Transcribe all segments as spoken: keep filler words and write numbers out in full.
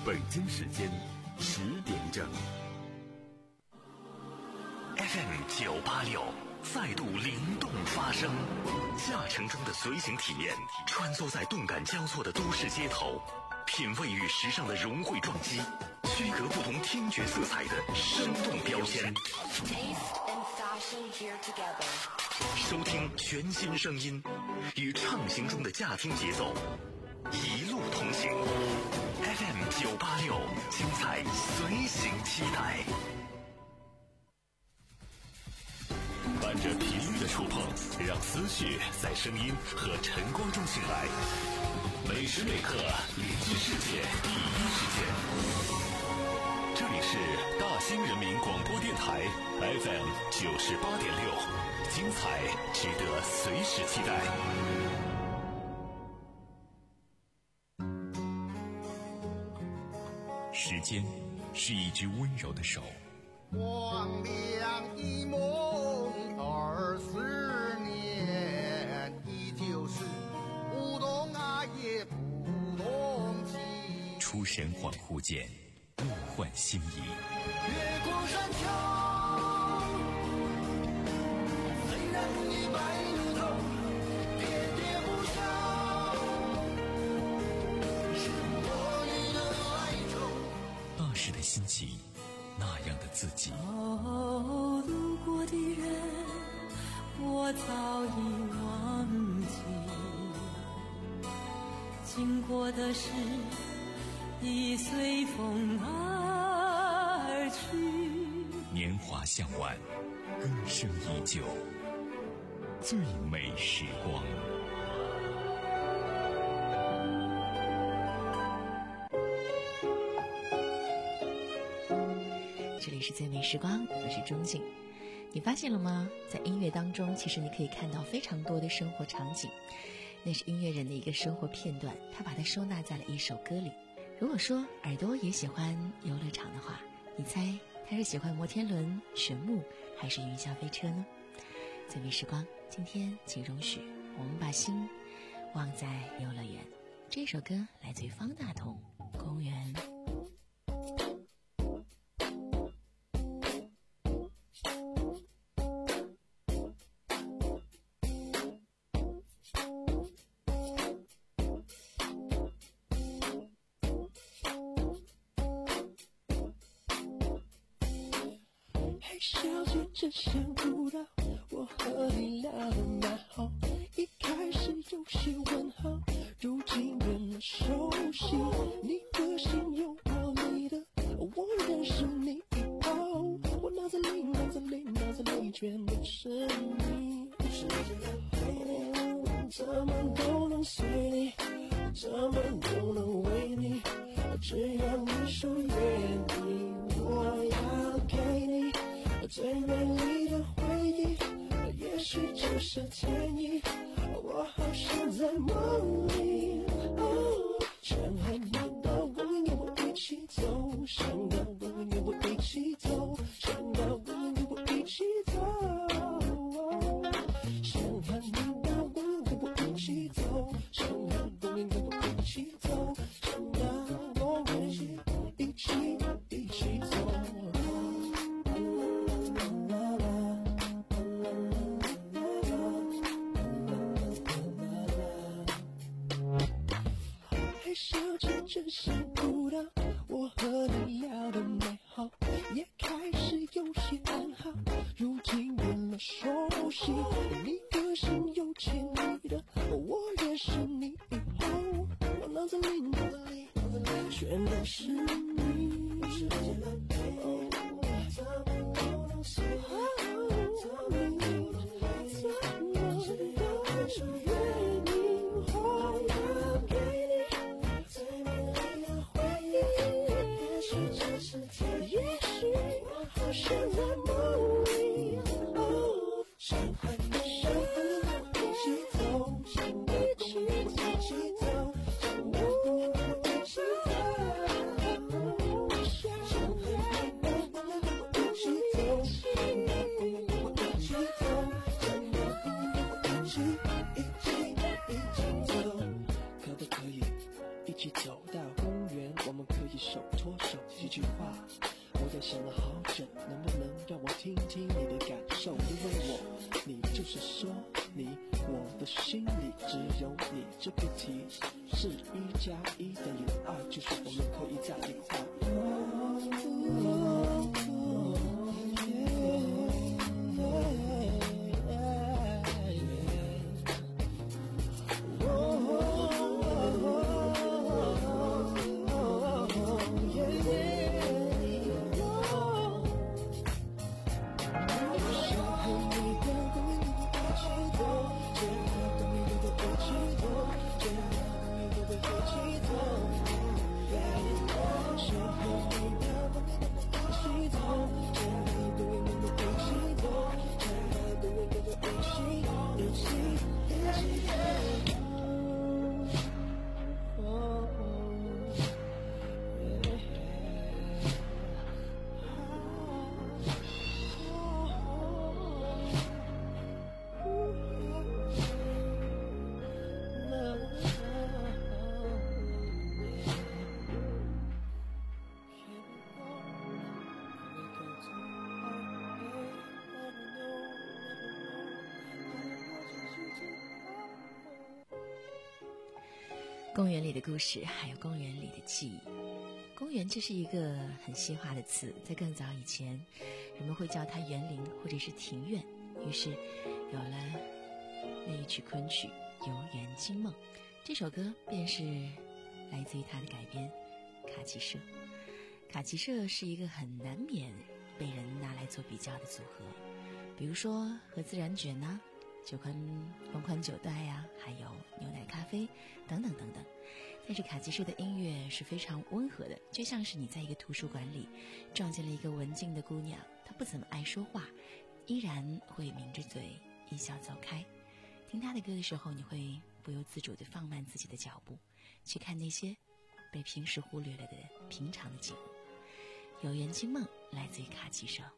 北京时间十点整。F M 九八六再度灵动发声，驾乘中的随行体验，穿梭在动感交错的都市街头，品味与时尚的融汇撞击，区隔不同听觉色彩的生动标签。收听全新声音，与畅行中的驾听节奏，一路同行。F M 九八六，精彩随行期待。伴着频率的触碰，让思绪在声音和晨光中醒来。每时每刻联系世界第一时间。这里是大兴人民广播电台 F M 九十八点六，精彩值得随时期待。时间是一只温柔的手， 光亮一梦二十年，依旧是不懂爱也不懂情。 出神恍惚间，梦幻心仪。 越过山丘，虽然一败如头，喋喋不休，是我与的哀愁。 那时的心情，那样的自己。 哦，路过的人我早已忘记，经过的事已随风而去。 年华向晚，歌声依旧，最美时光。 这里是最美时光，我是钟静。你发现了吗？在音乐当中，其实你可以看到非常多的生活场景，那是音乐人的一个生活片段，他把它收纳在了一首歌里。如果说耳朵也喜欢游乐场的话，你猜他是喜欢摩天轮、旋木还是云霄飞车呢？最美时光，今天请容许我们把心忘在游乐园。这首歌来自于方大同，公园。 只想不到我和你聊得蛮好，一开始有些问号，如今变了熟悉。你个性有我你的，我认识你以后，我脑子里脑子里脑子里全都是你。哦，怎么都能随你，怎么都能为你，只要你说愿意，我要给你最美丽的回忆，也许就是天意，我好像在梦里。哦，想和你到永远我一起走，想到永远我一起走，想到永远我一起走，想和你到永远我一起走，想到永远我一起走，想到永远一起一起走。真想不到我和你聊得美好，也开始有些暗号，如今变了熟悉。你个性有潜力的，我认识你以后，我脑子里脑子里脑子里全都是你。哦，怎么都能随你，怎么怎么都是愿你，我要给你也许我好像在梦里，哦，想和你想和你一起走，想和你一起走，想和你一起走，想和一手拖手几句话，我在想了好久，能不能让我听听你的感受？因为我，你就是说你，我的心里只有你这个题，是一加一等于二，就是我们可以在一块。 公园里的故事，还有公园里的记忆。公园这是一个很西化的词，在更早以前，人们会叫它园林或者是庭院。于是，有了那一曲昆曲《游园惊梦》，这首歌便是来自于它的改编《卡其社》。卡其社是一个很难免被人拿来做比较的组合，比如说和自然卷呐、啊。酒宽fon宽酒袋呀、啊，还有牛奶咖啡等等等等。但是卡其社的音乐是非常温和的，就像是你在一个图书馆里撞见了一个文静的姑娘，她不怎么爱说话，依然会抿着嘴一笑走开。听她的歌的时候，你会不由自主地放慢自己的脚步，去看那些被平时忽略了的平常的景物。《游园惊梦》来自于卡其社。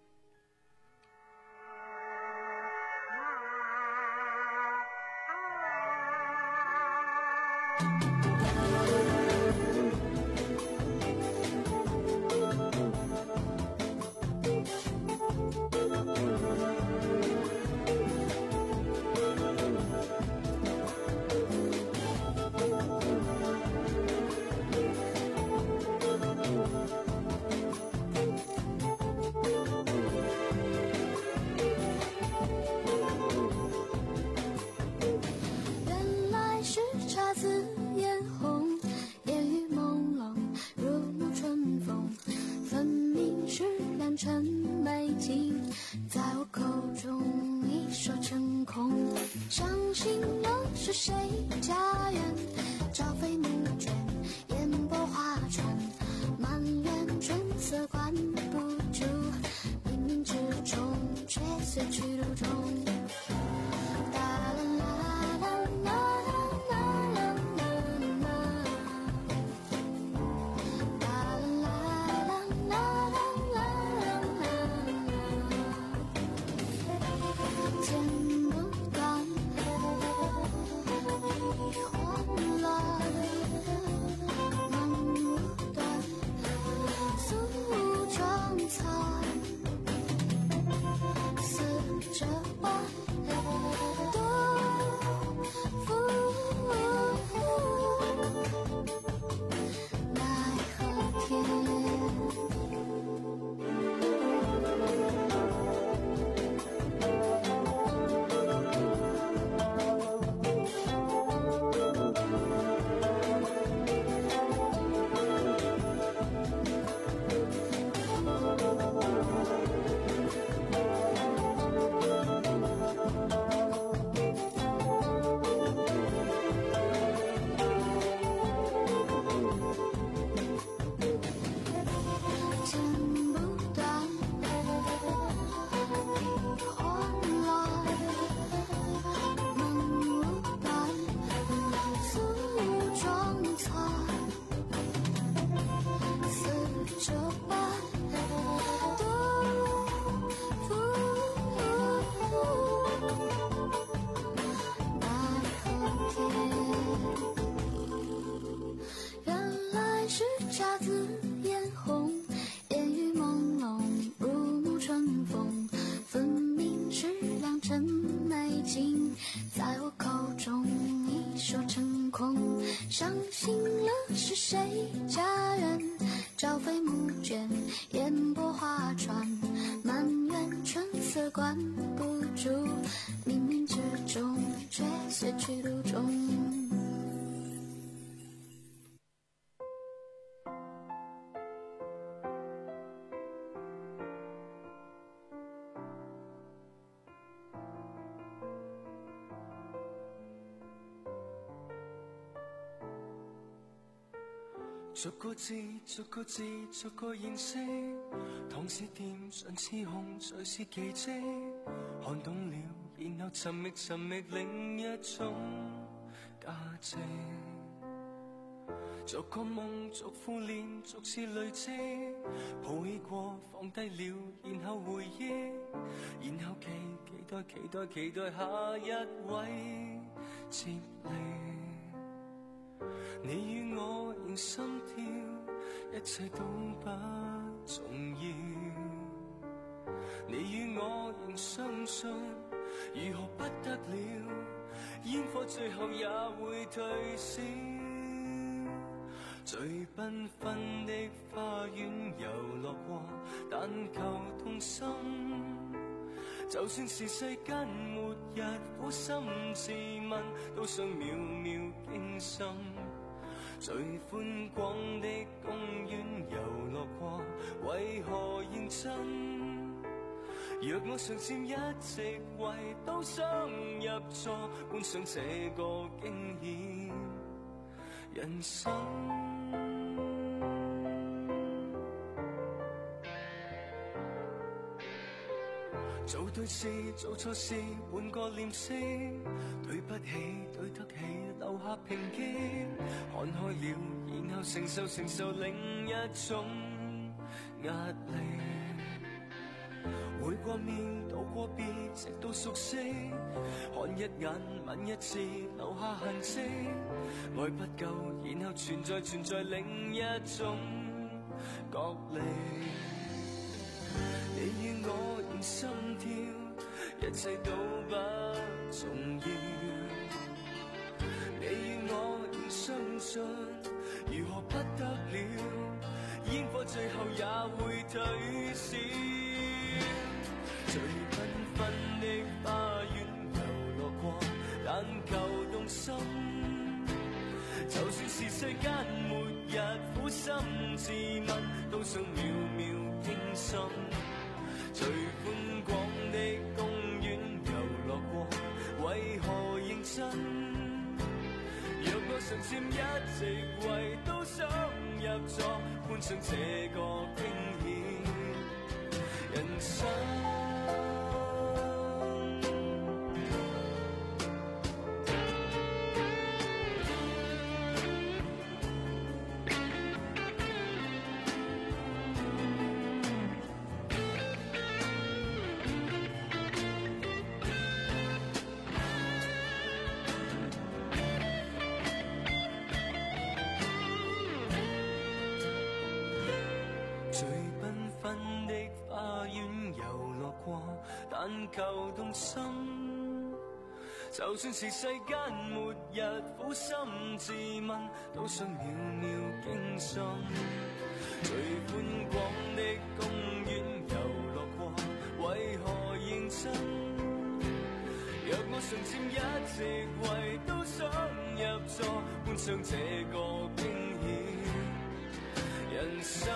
是姹紫朝飞暮卷，烟波画船，满园春色关不住，冥冥之中却随去途中。 逐個字，逐個字，逐個認識。糖是甜，唇是紅，隨是奇蹟。看懂了，然後尋覓尋覓另一種價值。逐個夢，逐副臉，逐次累積。抱起過，放低了，然後回憶，然後期期待期待期待下一位接力。你與我仍心跳，一切都不重要。你與我仍相信，如何不得了？煙火最後也會退燒。最繽紛的花園遊樂過，但求動心。就算是世間末日，苦心自問，都想秒秒驚心。最寬廣的公園遊樂過，為何認真？若我常佔一席位，都想入座，觀賞這個驚險人生。做對事，做錯事，換個臉色，對不起，對得起，留下抨擊。看開了，然後承受承受另一種壓力。會過面，渡過別，直到熟悉。看一眼，吻一次，留下痕跡。愛不夠，然後存在存在另一種角力。你與我仍心跳，一切都不重要。你與我仍相信，如何不得了？煙火最後也會退燒。最繽紛的花園遊樂過，但求動心。就算是世間末日，苦心自問，都想秒秒驚心。最寬廣的公園遊樂過，為何認真？若我常佔一席位，都想入座，觀賞這個驚險人生。但求動心，就算是世間末日，苦心自問，都想秒秒驚心。最寬廣的公園遊樂過，為何認真？若我常佔一席位，都想入座，觀賞這個驚險人生。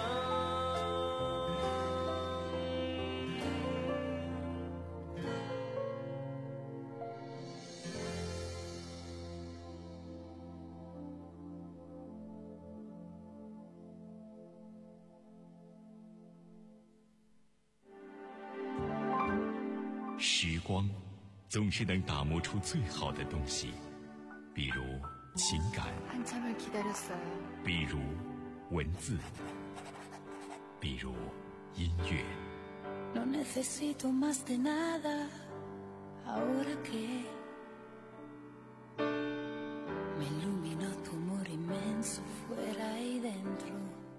时光总是能打磨出最好的东西，比如情感，比如文字，比如音乐。 No necesito más de nada, ahora que me iluminó tu amor inmenso fuera y dentro。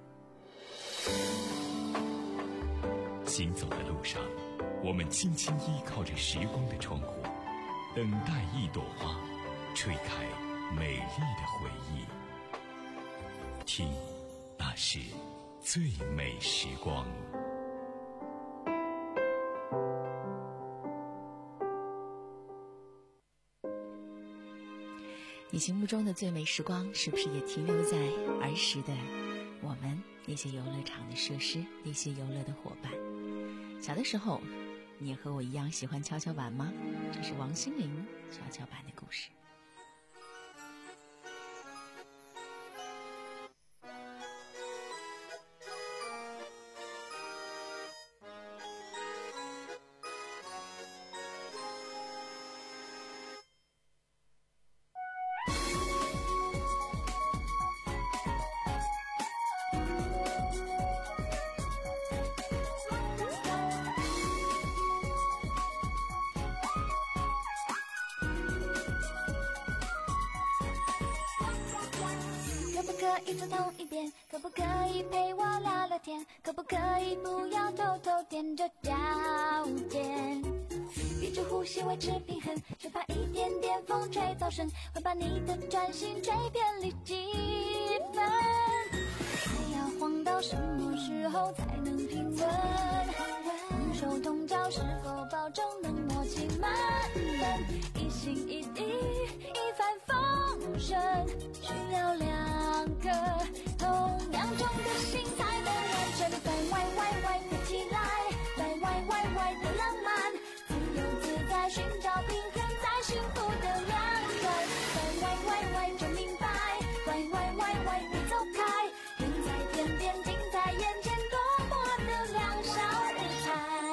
行走的路上，我们轻轻依靠着时光的窗户，等待一朵花吹开美丽的回忆。听，那是最美时光。 你心目中的最美时光，是不是也停留在儿时的我们那些游乐场的设施，那些游乐的伙伴？小的时候，你也和我一样喜欢跷跷板吗？这是王心凌跷跷板的故事。 可以坐同一边，可不可以陪我聊聊天，可不可以不要偷偷踮着脚尖，闭着呼吸维持平衡，就怕一点点风吹走神，会把你的专心吹偏离几分，还要晃到什么时候才能平稳，同手同脚是否保证能默契满分，一心一意一帆风顺，需要两个同样重的心才能完成，在歪歪歪飞起来，在歪歪歪的浪漫，自由自在寻找平衡，在幸福的两端，在歪歪歪就明白，歪歪歪歪别走开，人在天边近在眼前，多么的两小无猜。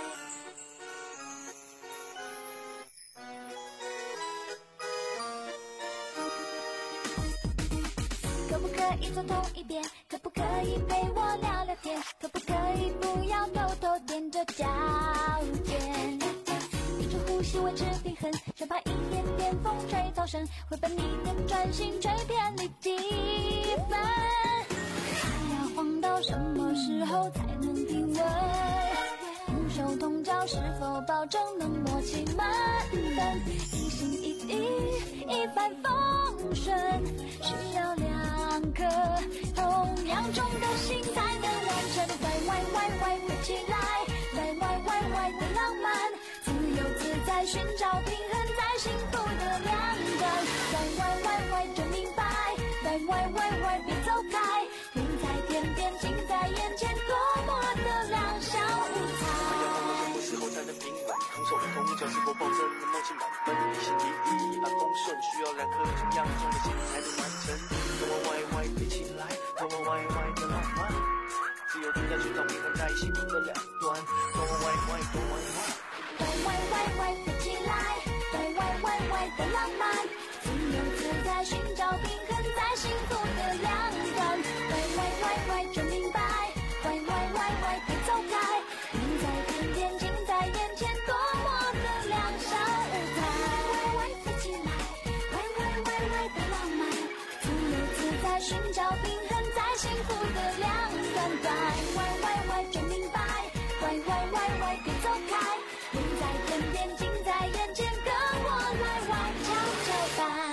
可不可以坐同一边，可不可以陪我聊聊天，可不可以不要偷偷踮着脚尖，闭着呼吸维持平衡，生怕一点点风吹走神，会把你的专心吹偏离几分，还要晃到什么时候才能平稳，同手同脚是否保证能默契满分，一心一意一帆风顺，需要两颗同样重的心才能完成，在歪歪歪飞起来，在歪歪歪的浪漫，自由自在寻找平衡，在幸福的两端，在歪歪歪就明白，在歪歪歪别走开，人在天边近在眼前，多么的两小无猜。 什么时候才能平稳，同手同脚是否保证能默契满分，一心一意一帆风顺，需要两颗同样重的心才能完成，头歪歪歪飞起来，头歪歪的浪漫，自由自在寻找平衡，在幸福的两端，头歪歪头歪歪， 在歪歪歪飞起来，在歪歪歪的浪漫，自由自在寻找平衡，在幸福的两端，在歪歪歪就明白，歪歪歪歪别走开，人在天边近在眼前，多么的两小无猜，歪歪飞起来，歪歪歪歪的浪漫，自由自在寻找平衡，在幸福的两端，在歪歪歪就明白，歪歪歪歪别走开，人在天边近在眼前，跟我来玩跷跷板。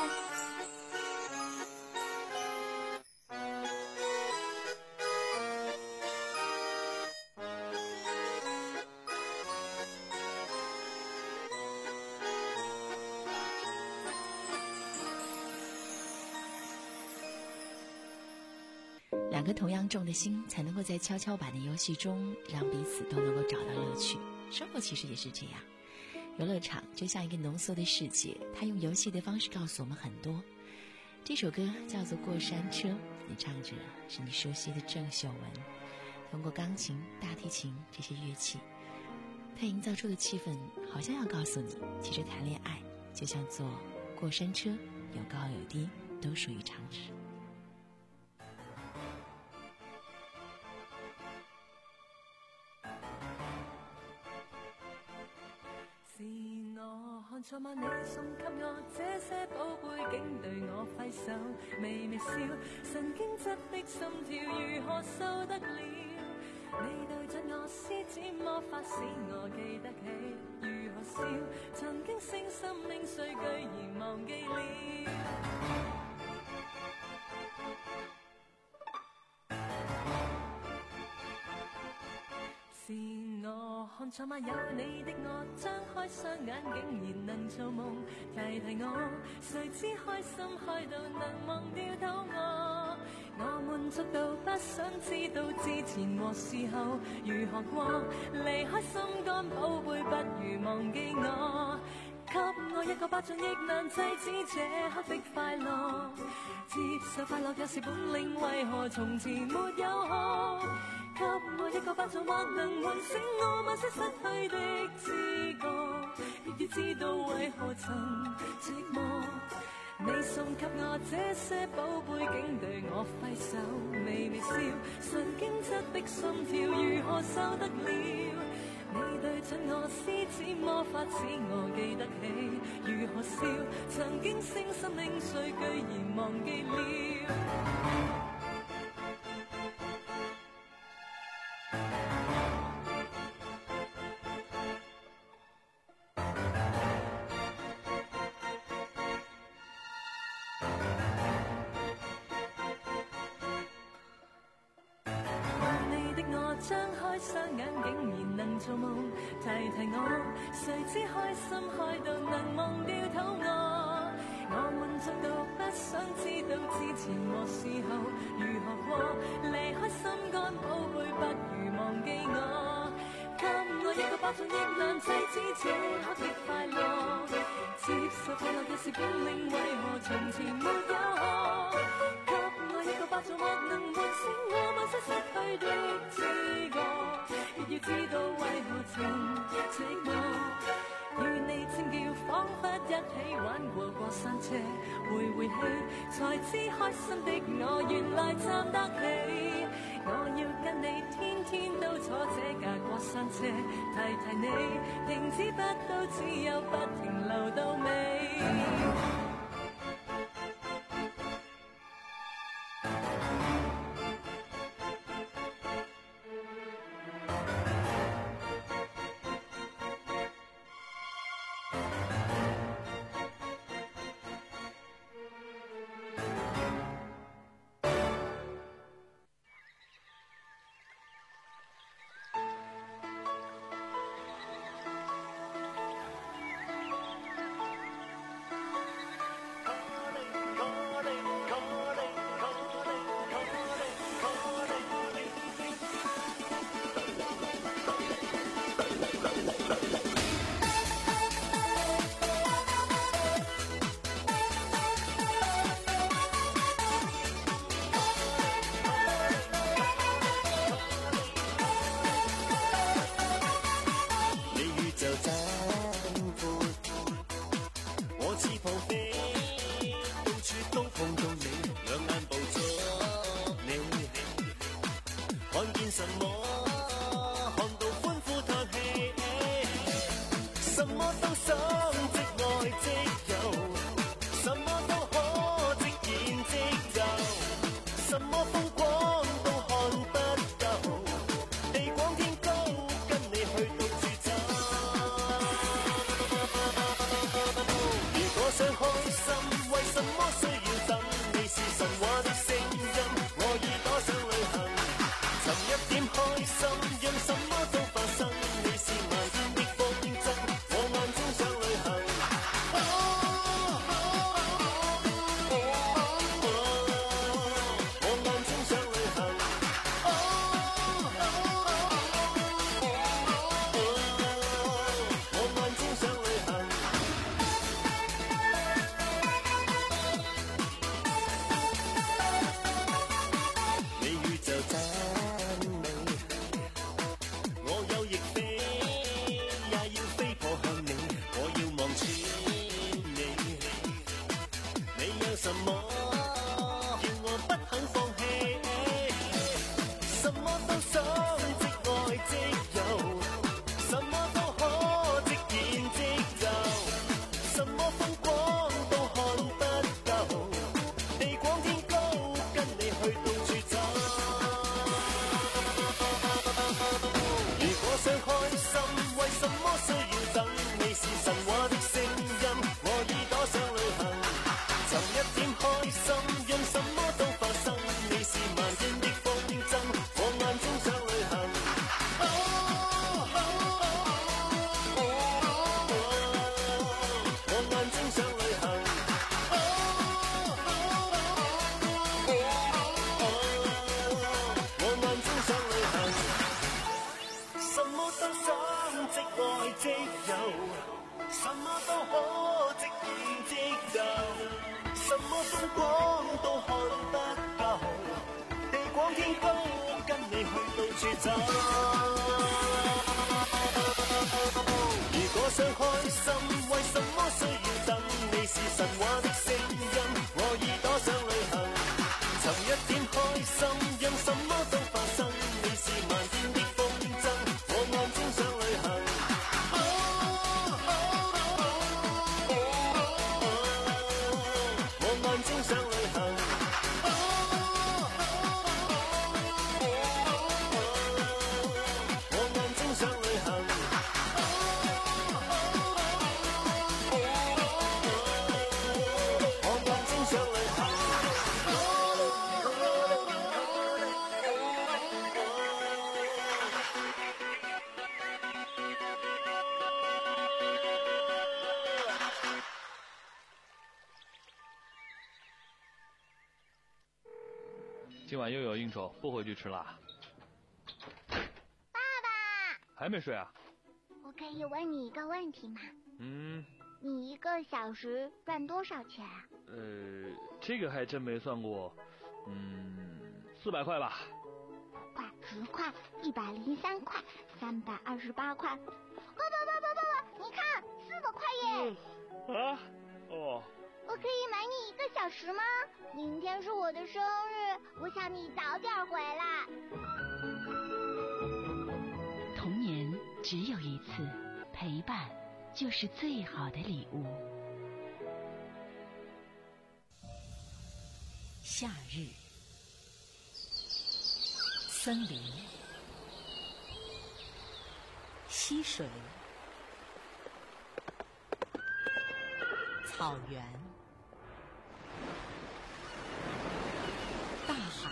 两个同样重的心，才能够在跷跷板的游戏中让彼此都能够找到乐趣。生活其实也是这样，游乐场就像一个浓缩的世界，它用游戏的方式告诉我们很多。这首歌叫做《过山车》，演唱者是你熟悉的郑秀文。通过钢琴、大提琴这些乐器，它营造出的气氛好像要告诉你，其实谈恋爱就像坐过山车，有高有低，都属于常识。 是我看錯嗎？你送給我這些寶貝，竟對我揮手微微笑，神經質的心跳如何受得了？你對準我施展魔法，使我記得起如何笑，曾經聲心領碎居然忘記了。 看錯嗎？有你的我，張開雙眼竟然能做夢，提提我，誰知開心開到能忘掉肚餓。我滿足到不想知道之前和事後如何過，離開心肝寶貝，不如忘記我。給我一個巴掌亦難制止這刻的快樂，接受快樂也是本領，為何從前沒有學？給我一個巴掌或能喚醒我某些失去的知覺，亦要知道為何曾寂寞。你送給我這些寶貝，竟對我揮手微微笑，神經質的心跳如何受得了？你對準我獅子魔法，使我記得起如何笑，曾經聲心領睡，居然忘記了。張開雙眼竟然能做夢，提提我，誰知開心開到能忘掉肚餓。我滿足到不想知道之前和事後如何過，離開心肝寶貝，不如忘記我。給我一個巴掌亦難制止這刻的快樂，接受快樂也是本領，為何從前沒有學？給我一個巴掌或能喚醒我某些失去的知覺，亦要知道為何曾寂寞。與你尖叫，彷彿一起玩過過山車，回回氣才知開心的我原來站得起。我要跟你天天都坐這架過山車，提提你，停止不到，只有不停留到尾。 點開去走。如果想開心，為什麼需要等？你是神話的聲音，我耳朵想旅行。尋一點開心，讓什麼都發生。你是漫天的風箏，我眼中想旅行。哦哦哦哦哦、我眼中想旅行。哦哦哦哦、我眼中想旅行。 今晚又有应酬，不回去吃啦。 爸爸， 还没睡啊？ 我可以问你一个问题吗？ 嗯。 你一个小时赚多少钱啊？ 呃，这个还真没算过。嗯，四百块吧。 五块、十块、一百零三块、三百二十八块。爸爸爸爸爸爸，你看，四百块耶！ 嗯、啊？哦。 我可以买你一个小时吗？明天是我的生日，我想你早点回来。 童年只有一次，陪伴就是最好的礼物。 夏日，森林，溪水，草原，大海。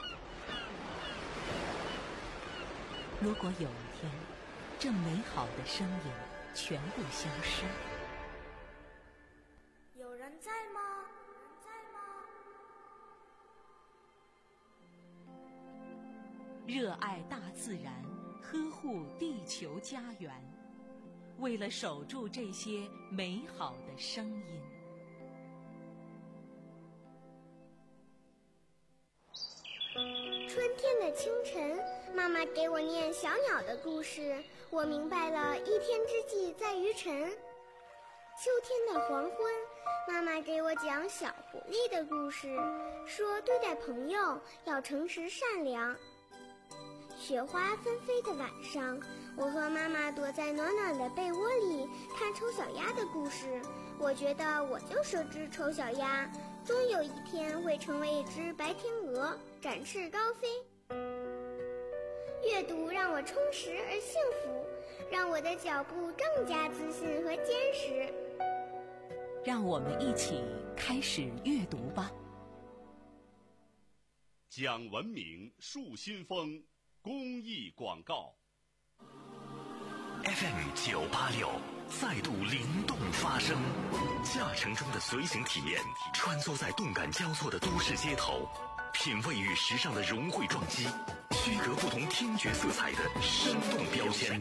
如果有一天，这美好的声音全部消失， 有人在吗？在吗？ 热爱大自然，呵护地球家园，为了守住这些美好的声音。 春天的清晨，妈妈给我念小鸟的故事，我明白了一天之计在于晨。秋天的黄昏，妈妈给我讲小狐狸的故事，说对待朋友要诚实善良。雪花纷飞的晚上，我和妈妈躲在暖暖的被窝里看丑小鸭的故事，我觉得我就是只丑小鸭，终有一天会成为一只白天鹅，展翅高飞。阅读让我充实而幸福，让我的脚步更加自信和坚实。 让我们一起开始阅读吧。 讲文明树新风公益广告。 F M 九八六再度灵动发声，驾乘中的随行体验，穿梭在动感交错的都市街头，品味与时尚的融汇撞击，区隔不同听觉色彩的生动标签。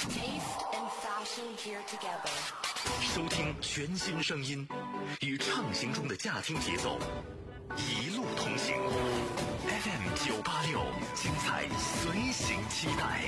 收听全新声音，与畅行中的驾听节奏，一路同行。F M 九八六，精彩随行期待。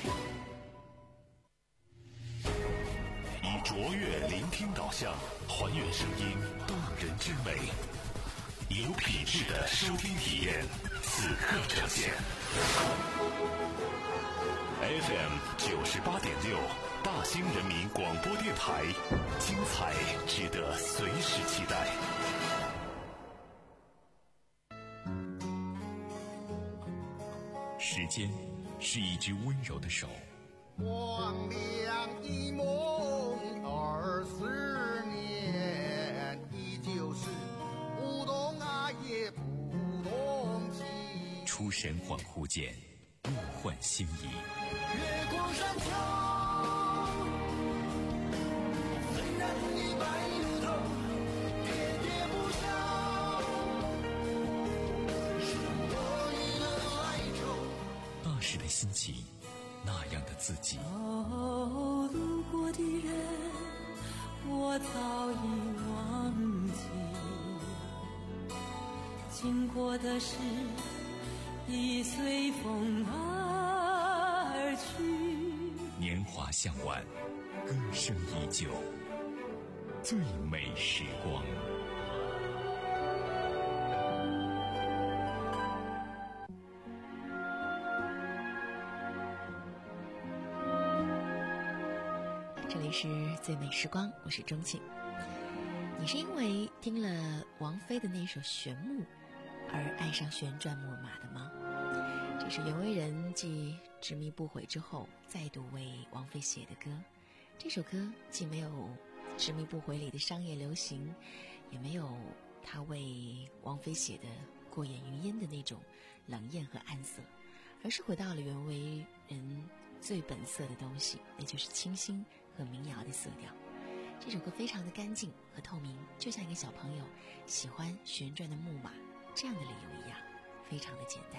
以卓越聆听导向，还原声音动人之美，有品质的收听体验，此刻呈现。F M 九十八点六，大兴人民广播电台，精彩值得随时期待。 时间是一只温柔的手， 光亮一梦二十年，依旧是不懂爱也不懂情。 出神恍惚间，物换星移。 月光山丘，虽然已白如头，喋喋不休，是多余的哀愁。 那时的心情，那样的自己。 哦，路过的人，我早已忘记，经过的事已随风而向晚，歌声依旧，最美时光。 这里是最美时光，我是钟庆。你是因为听了王菲的那首《旋木》而爱上旋转木马的吗？这是袁惟仁继执迷不悔之后再度为王菲写的歌。这首歌既没有执迷不悔里的商业流行，也没有他为王菲写的过眼云烟的那种冷艳和暗色，而是回到了袁惟仁最本色的东西，那就是清新和民谣的色调。这首歌非常的干净和透明，就像一个小朋友喜欢旋转的木马这样的理由一样，非常的简单。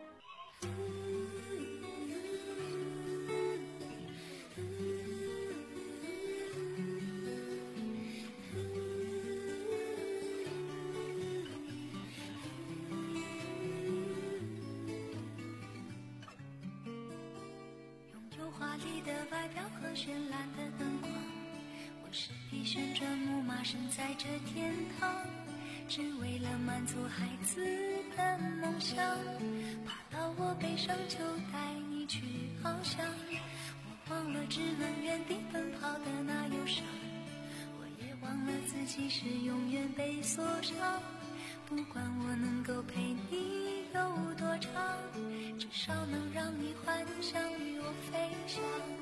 拥有华丽的外表和绚烂的灯光，我是匹旋转木马，身在这天堂，只为了满足孩子的梦想，爬到我背上就带你去翱翔。我忘了只能原地奔跑的那忧伤，我也忘了自己是永远被锁上。不管我能够陪你有多长，至少能让你幻想与我飞翔。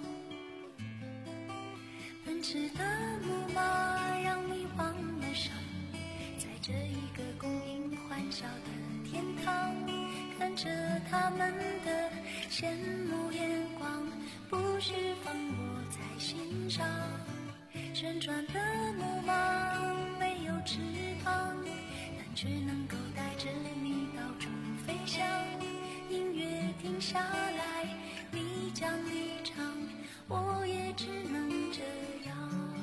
奔驰的木马让你忘了伤，在这一个供应欢笑的天堂，看着他们的羡慕眼光，不是放我在心上。旋转的木马没有翅膀，但却能够带着你到处飞翔。音乐停下来，你将离场，我也只能这样。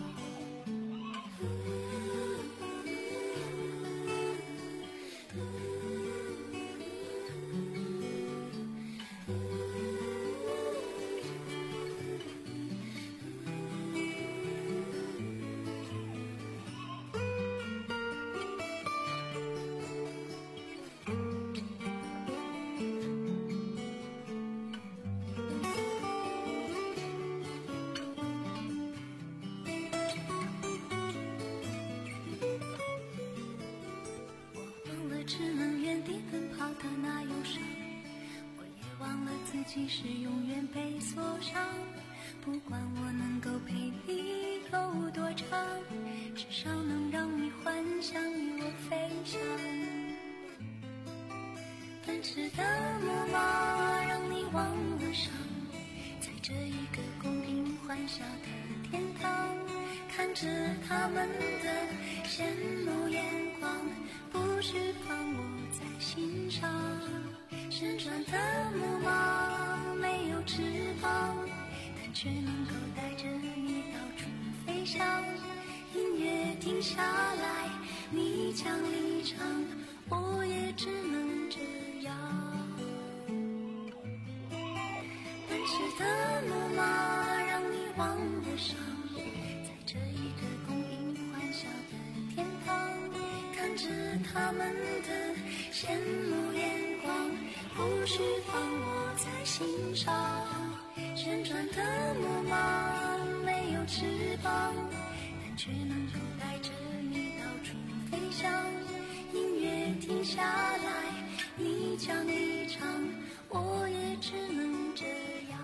只能原地奔跑的那忧伤，我也忘了自己是永远被锁上。不管我能够陪你有多长，至少能让你幻想与我飞翔。奔驰的木马让你忘了伤，在这一个公平欢笑的天堂，看着他们的羡慕眼光，不是放我在心上。旋转的木马没有翅膀，但却能够带着你到处飞翔。音乐停下来，你将离场，我也只能这样。奔驰的木马让你忘了伤，在这一个供应欢笑的天堂，看着他们的羡慕眼光，不是放我在心上。旋转的木马没有翅膀，但却能够带着你到处飞翔。音乐停下来，你将离场，我也只能这样。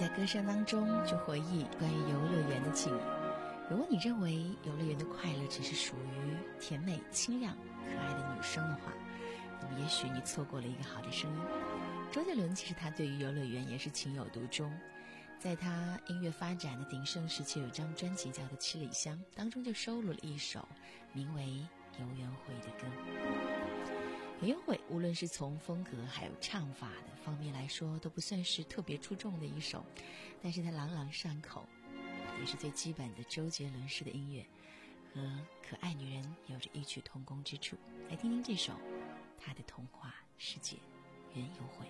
歌声当中就回忆关于游乐园的记忆。如果你认为游乐园的快乐只是属于甜美、清亮、可爱的女生的话，那么也许你错过了一个好的声音。周杰伦其实他对于游乐园也是情有独钟，在他音乐发展的鼎盛时期，有一张专辑叫做《七里香》，当中就收录了一首名为《游园会》的歌。游园会无论是从风格还有唱法的方面来说，都不算是特别出众的一首，但是它朗朗上口，也是最基本的周杰伦式的音乐，和可爱女人有着异曲同工之处。来听听这首他的童话世界园游会。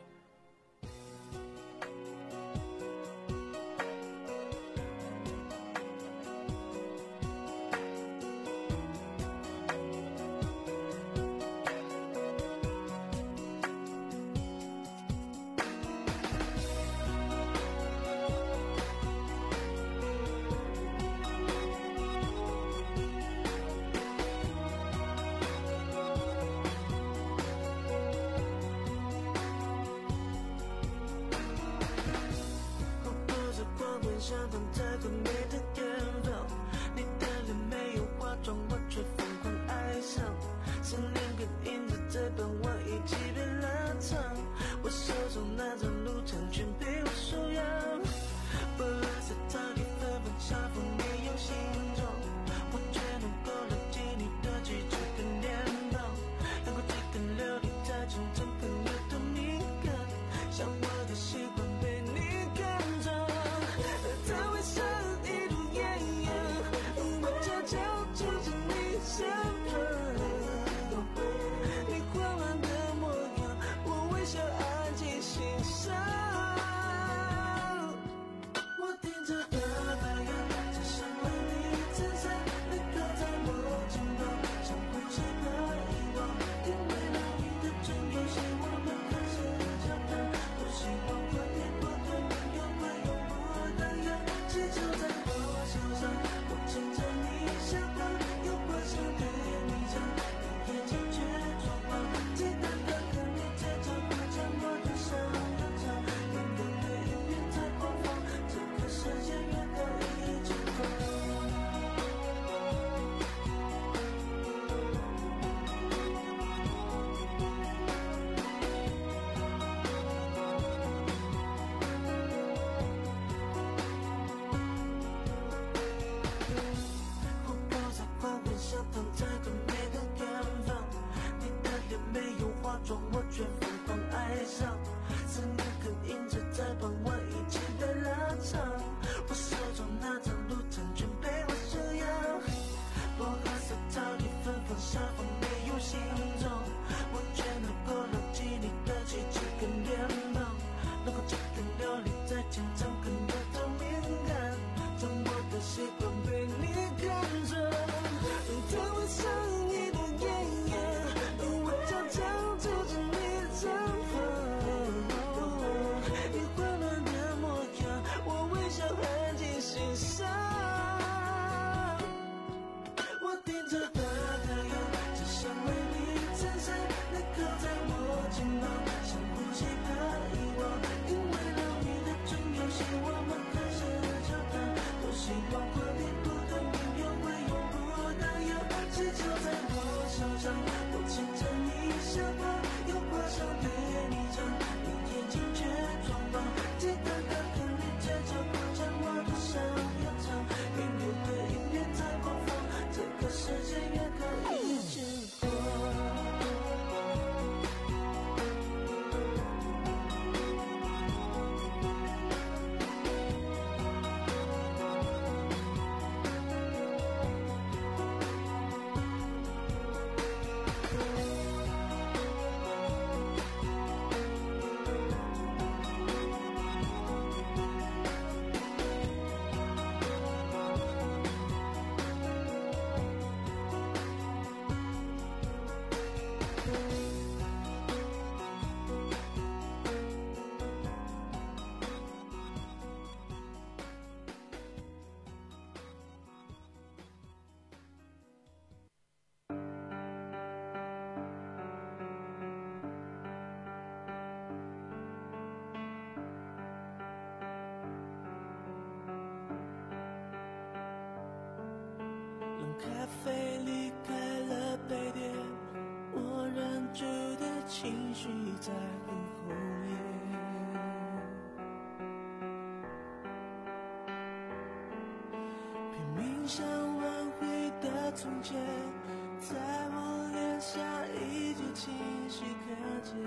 像放在最美的地方，你的脸没有化妆，我却疯狂爱上。思念跟影子在傍晚一起被拉长，我手中那张路程全被我收养。不蓝色到底纷纷相逢没有形状，我却能够了解你的举止跟脸庞。阳光这个琉璃在真正很有的敏感，像我的喜欢被你看中。他微笑一路沿啡离开了杯垫，我忍住的情绪在很后面。拼命想挽回的从前，在我脸上依旧清晰可见。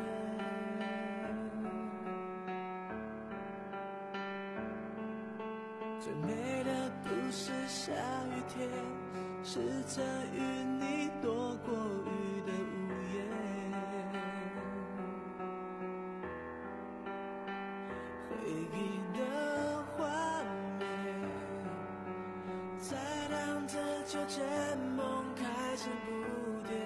最美的不是下雨天，是曾与你躲过雨的午夜。回忆的画面，在荡着秋千，梦开始不跌。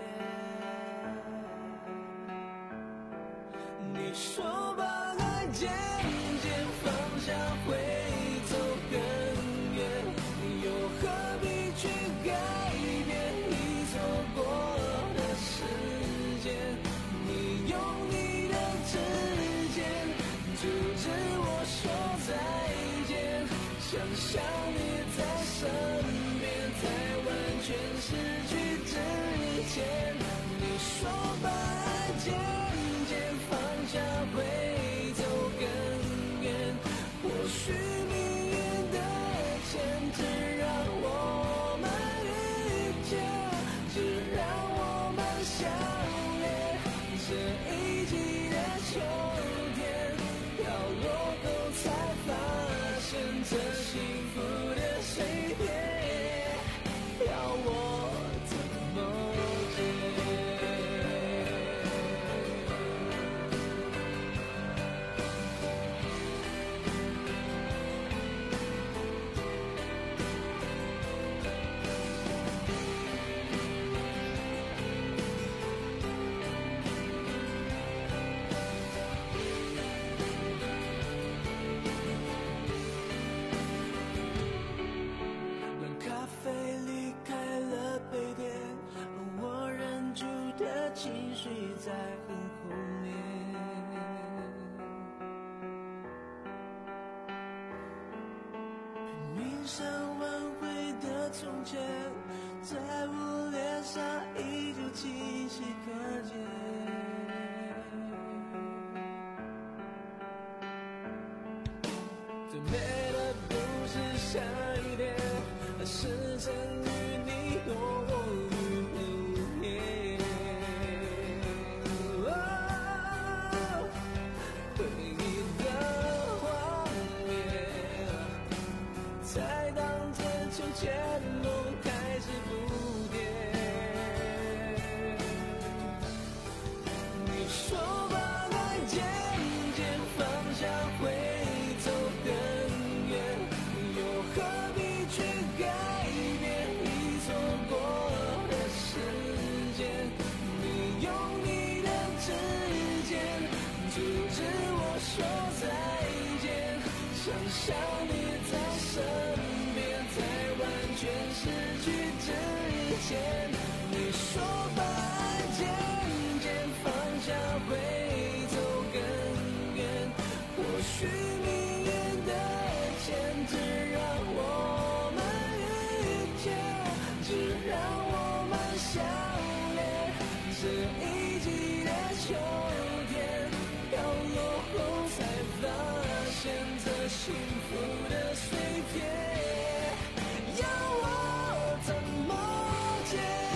你说把爱渐渐放下会走更远，又何必去改变你错过的时间？你用你的指尖阻止我说再见，想象你在身边，在完全失去之前。你说把爱渐渐放下会走更远，或许命运的牵制让我们遇见，只让我们相恋。这一季的秋天飘落后才发现，这幸福的碎片要我怎么情绪在很后面，拼命想挽回的从前，在我脸上依旧清晰可见。最美的不是下雨天，而是曾与你躲过雨的午夜。前梦开始不跌，你说把爱渐渐放下会走更远，又何必去改变你错过的时间？你用你的指尖阻止我说再见，想象你在身边，在完全失去之前。你说把爱渐渐放下会走更远，或许命运的牵制让我们遇见，只让我们相恋。这一季的秋天飘落后才发现，这幸福的碎片要我怎么解？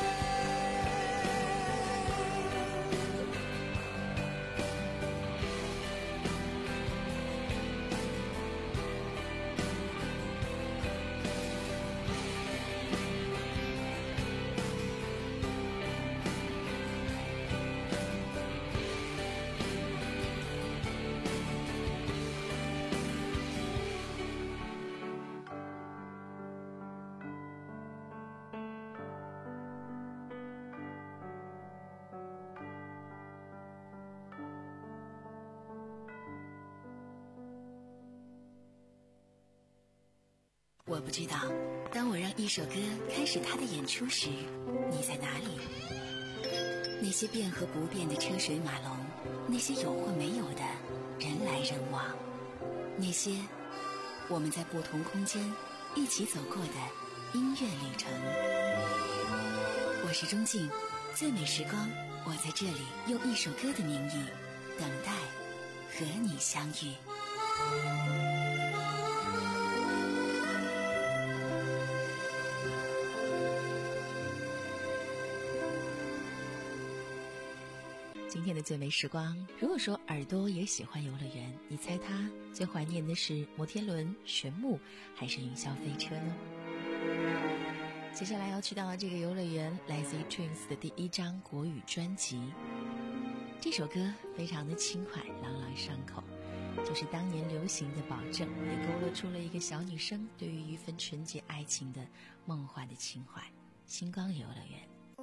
我不知道，当我让一首歌开始它的演出时，你在哪里？那些变和不变的车水马龙，那些有或没有的人来人往，那些我们在不同空间一起走过的音乐旅程。 我是钟静，最美时光，我在这里用一首歌的名义等待和你相遇。今天的最美时光，如果说耳朵也喜欢游乐园，你猜它最怀念的是摩天轮、旋木还是云霄飞车呢？接下来要去到这个游乐园，来自于 Twins 的第一张国语专辑。这首歌非常的轻快，朗朗上口，就是当年流行的《保证》，也勾勒出了一个小女生对于一份纯洁爱情的梦幻的情怀。星光游乐园。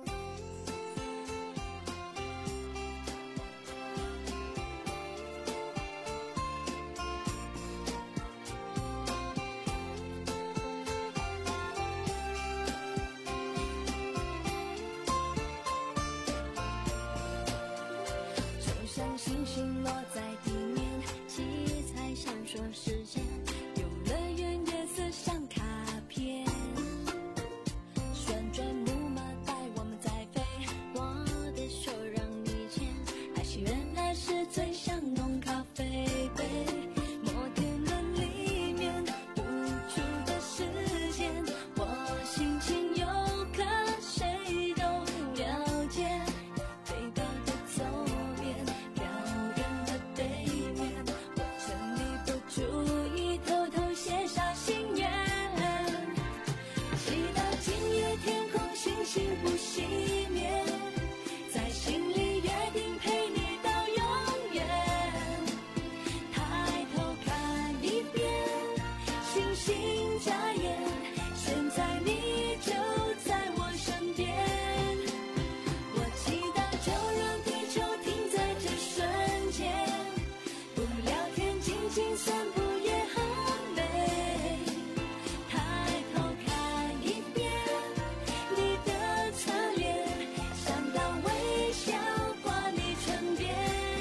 星星落在地面，七彩闪烁时间，游乐园颜色像卡片，旋转木马带我们在飞，我的手让你牵，爱情原来是最像浓咖啡杯，摩天轮里面独处的时间，我心情有可谁都了解，飞到的左边，注意偷偷写下心愿，祈祷今夜天空星星不熄灭，在心里约定陪你到永远，抬头看一遍，星星眨眼，现在你就在我身边，我祈祷就让地球停在这瞬间，不聊天静静散步也很美，抬头看一遍你的侧脸，想到微笑挂你唇边，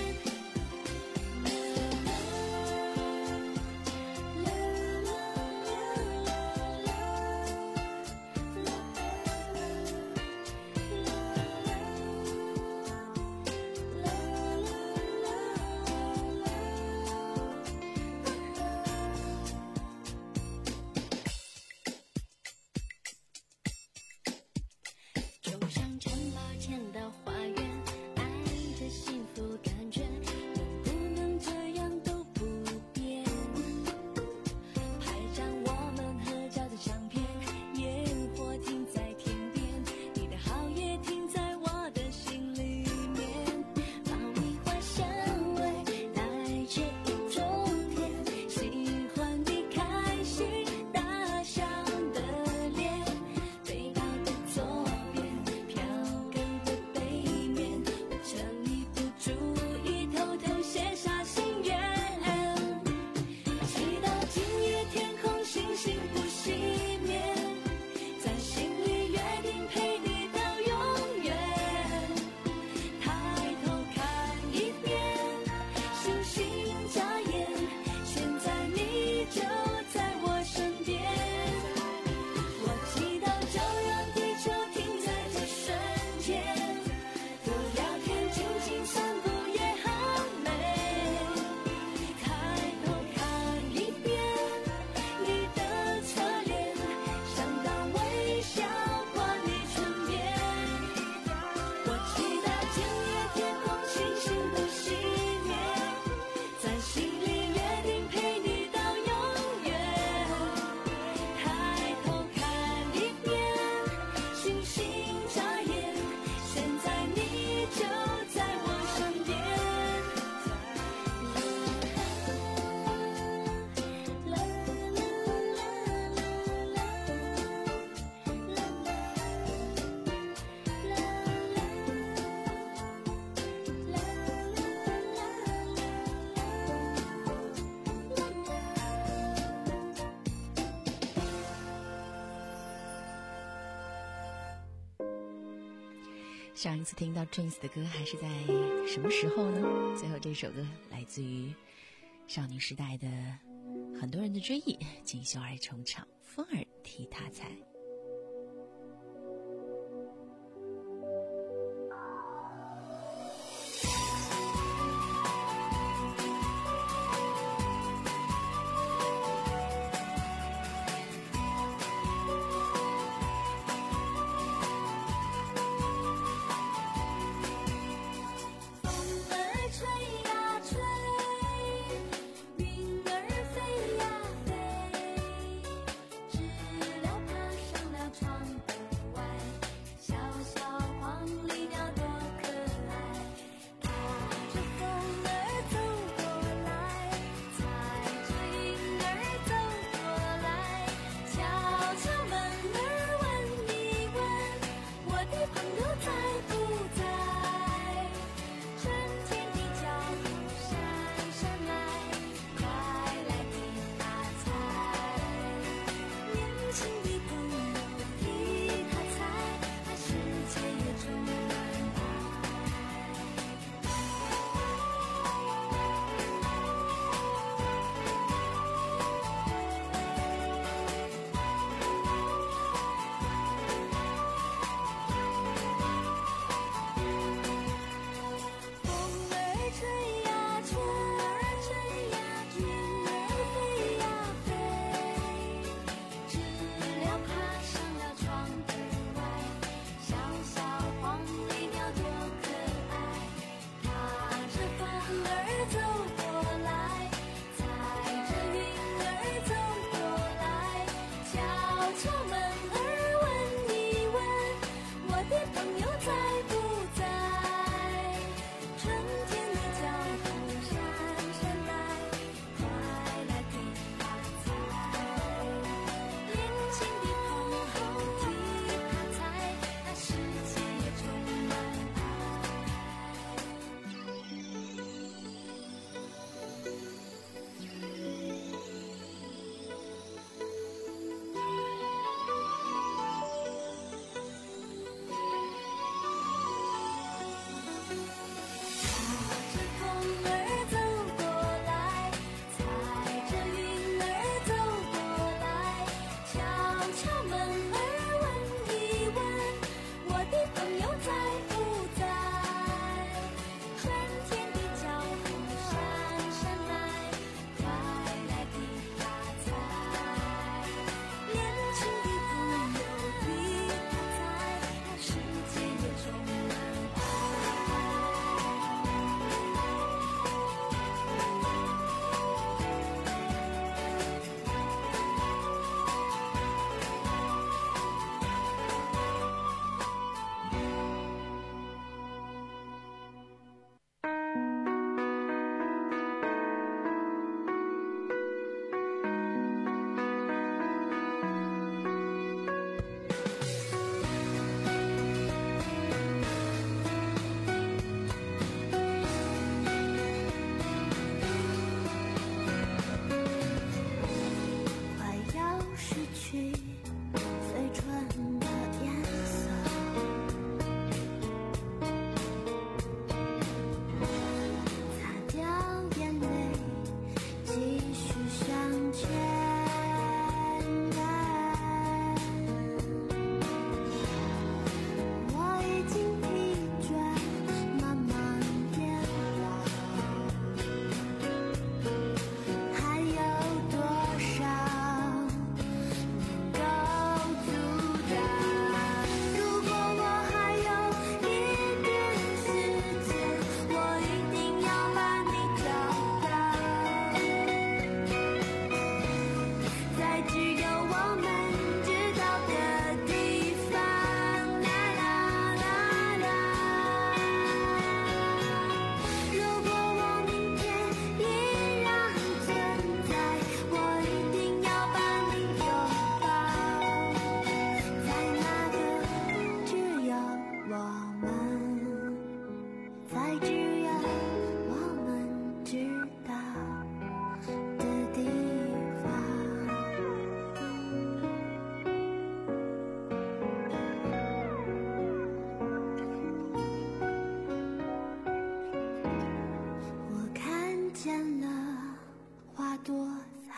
就像城堡前的花园，爱着幸福感觉，能不能这样都不变，拍张我们合照的相片，烟火停在天边，你的好也停在我的心里面，爆米花香味带着一种甜，喜欢你开心大笑的脸，飞到的左边，飘gần的背面，我趁你不注意偷偷写下心愿，祈祷今夜天空星星不熄灭，在心里约定陪你到永远，抬头看一遍，星星眨眼，现在你就在我身边，我祈祷就让地球停在这瞬间，不聊天静静散步也很美，抬头看一遍你的侧脸，想到微笑挂你唇边，我祈祷今夜天空星星不熄灭，在心里约定陪你到永远，抬头看一遍，星星眨眼，现在你就在我身边，啦啦啦上一次听到 Twins 的歌还是在什么时候呢？最后这首歌来自于少女时代的很多人的追忆，锦绣二重唱，风儿替他采。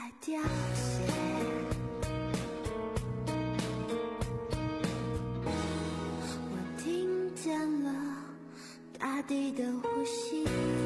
凋谢。我听见了大地的呼吸。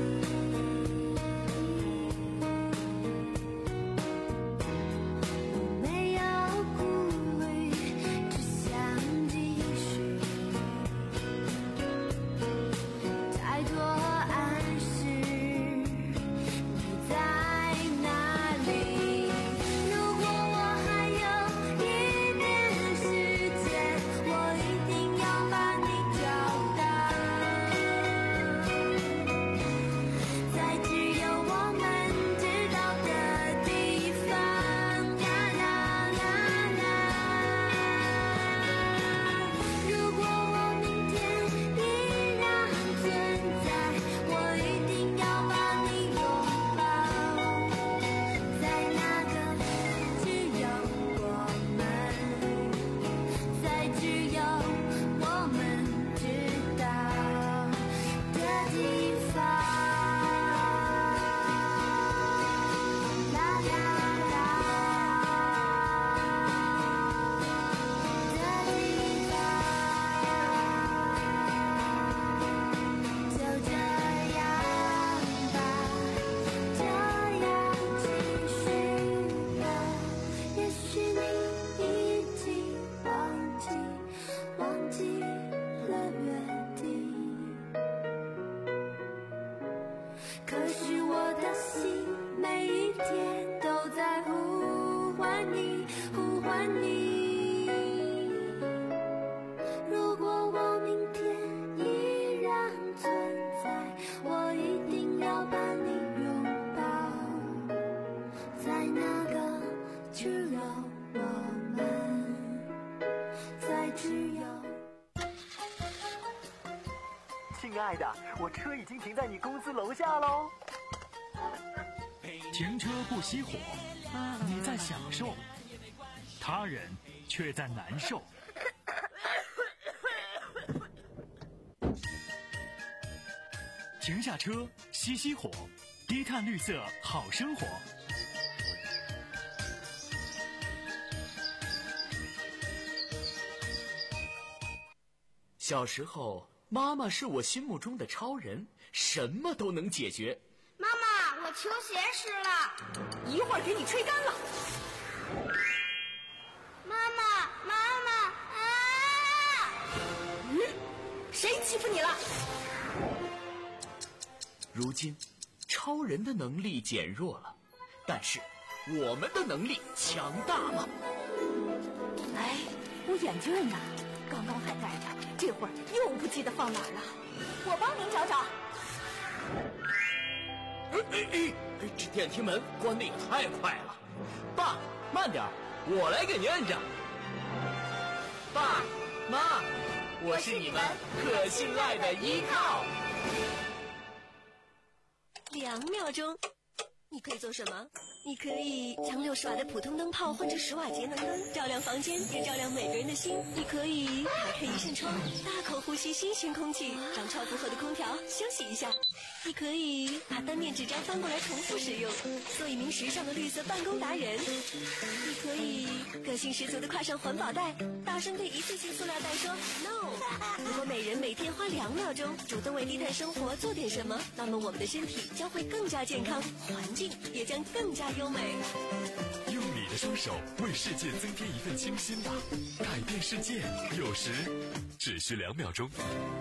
亲爱的，我车已经停在你公司楼下喽。 停车不熄火，你在享受，他人却在难受。停下车，熄熄火，低碳绿色好生活。 小时候，妈妈是我心目中的超人，什么都能解决。 妈妈，我球鞋湿了， 一会儿给你吹干了。 妈妈，妈妈啊！ 嗯，谁欺负你了？ 如今，超人的能力减弱了，但是我们的能力强大了。 哎，我眼镜呢？刚刚还戴着，这会儿又不记得放哪儿了。我帮您找找。 哎哎哎！这电梯门关得也太快了。爸，慢点，我来给您摁上。爸妈，我是你们可信赖的依靠。 两秒钟，你可以做什么？你可以将六十瓦的普通灯泡换成十瓦节能灯，照亮房间，也照亮每个人的心。你可以打开一扇窗，大口呼吸新鲜空气，让超负荷的空调休息一下。你可以把单面纸张翻过来重复使用，做一名时尚的绿色办公达人。你可以个性十足的挎上环保袋，大声对一次性塑料袋说 no。如果每人每天花两秒钟主动为低碳生活做点什么，那么我们的身体将会更加健康，环境也将更加优美。 用你的双手为世界增添一份清新吧，改变世界有时只需两秒钟。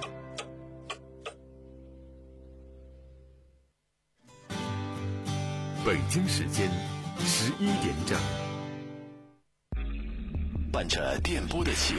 北京时间十一点整，伴着电波的起